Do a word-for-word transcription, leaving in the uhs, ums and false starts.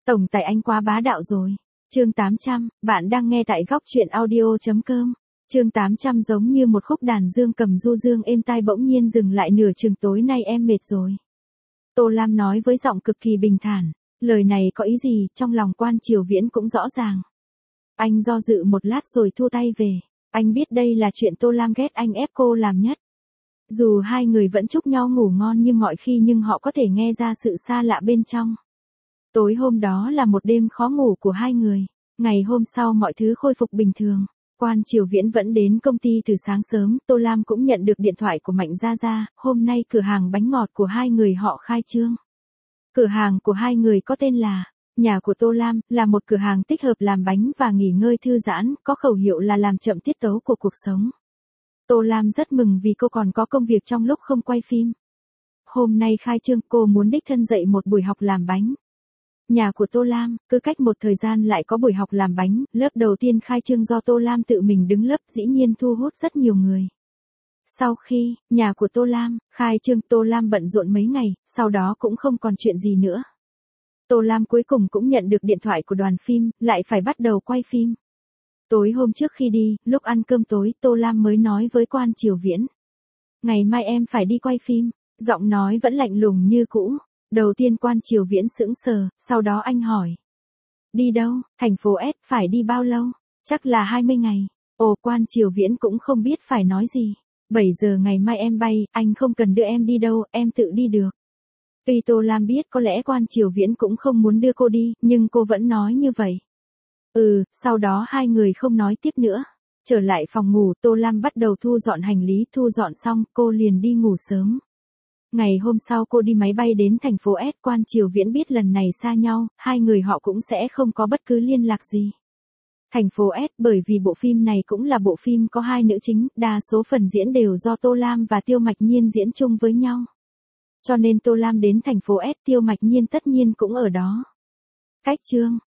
Tổng tài anh quá bá đạo rồi. Chương tám trăm, bạn đang nghe tại góc truyện audio.com. Chương tám trăm giống như một khúc đàn dương cầm du dương êm tai bỗng nhiên dừng lại nửa chừng tối nay em mệt rồi. Tô Lam nói với giọng cực kỳ bình thản, lời này có ý gì, trong lòng Quan Triều Viễn cũng rõ ràng. Anh do dự một lát rồi thua tay về, anh biết đây là chuyện Tô Lam ghét anh ép cô làm nhất. Dù hai người vẫn chúc nhau ngủ ngon như mọi khi nhưng họ có thể nghe ra sự xa lạ bên trong. Tối hôm đó là một đêm khó ngủ của hai người. Ngày hôm sau mọi thứ khôi phục bình thường. Quan Triều Viễn vẫn đến công ty từ sáng sớm. Tô Lam cũng nhận được điện thoại của Mạnh Gia Gia. Hôm nay cửa hàng bánh ngọt của hai người họ khai trương. Cửa hàng của hai người có tên là Nhà của Tô Lam, là một cửa hàng tích hợp làm bánh và nghỉ ngơi thư giãn, có khẩu hiệu là làm chậm tiết tấu của cuộc sống. Tô Lam rất mừng vì cô còn có công việc trong lúc không quay phim. Hôm nay khai trương, cô muốn đích thân dạy một buổi học làm bánh. Nhà của Tô Lam, cứ cách một thời gian lại có buổi học làm bánh, lớp đầu tiên khai trương do Tô Lam tự mình đứng lớp dĩ nhiên thu hút rất nhiều người. Sau khi, Nhà của Tô Lam, khai trương, Tô Lam bận rộn mấy ngày, sau đó cũng không còn chuyện gì nữa. Tô Lam cuối cùng cũng nhận được điện thoại của đoàn phim, lại phải bắt đầu quay phim. Tối hôm trước khi đi, lúc ăn cơm tối, Tô Lam mới nói với Quan Triều Viễn. Ngày mai em phải đi quay phim, giọng nói vẫn lạnh lùng như cũ. Đầu tiên Quan Triều Viễn sững sờ, sau đó anh hỏi. Đi đâu, thành phố S, phải đi bao lâu? Chắc là hai mươi ngày. Ồ, Quan Triều Viễn cũng không biết phải nói gì. bảy giờ ngày mai em bay, anh không cần đưa em đi đâu, em tự đi được. Tuy Tô Lam biết có lẽ Quan Triều Viễn cũng không muốn đưa cô đi, nhưng cô vẫn nói như vậy. Ừ, sau đó hai người không nói tiếp nữa. Trở lại phòng ngủ, Tô Lam bắt đầu thu dọn hành lý, thu dọn xong, cô liền đi ngủ sớm. Ngày hôm sau cô đi máy bay đến thành phố S. Quan Triều Viễn biết lần này xa nhau, hai người họ cũng sẽ không có bất cứ liên lạc gì. Thành phố S, bởi vì bộ phim này cũng là bộ phim có hai nữ chính, đa số phần diễn đều do Tô Lam và Tiêu Mạch Nhiên diễn chung với nhau. Cho nên Tô Lam đến thành phố S, Tiêu Mạch Nhiên tất nhiên cũng ở đó. Cách chương